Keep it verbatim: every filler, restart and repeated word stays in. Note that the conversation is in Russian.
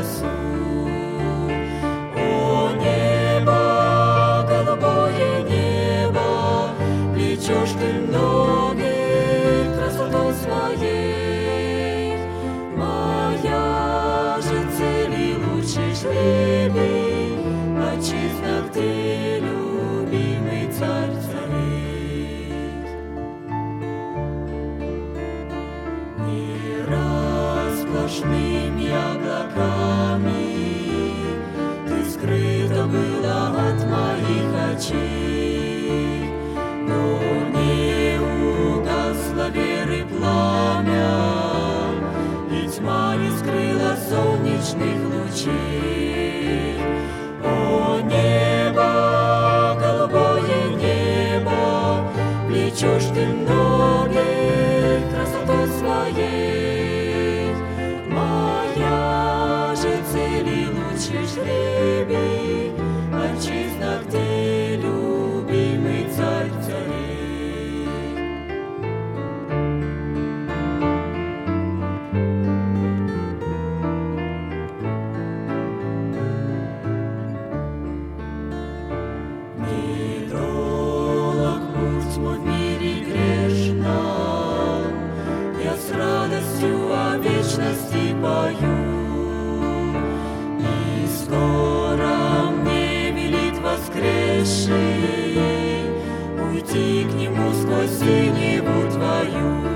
красу. О, небо, голубое небо, плечешь ты ноги красотой своей. Моя же цель и лучший жребий, отчизна ты, любимый царь царей. Не раз сплошными облаками ты скрыта была от моих очей, но не угасло веры пламя, и тьма не скрыла солнечных лучей. О, небо, голубое небо, плечешь ты ноги красотой своей. Моя же цель и лучший жребий, отчизна ты, любимый царь царей. Недолг путь мой в мире грешном, я с радостью о вечности пою. И скоро мне велит воскресший уйти к нему сквозь синеву твою.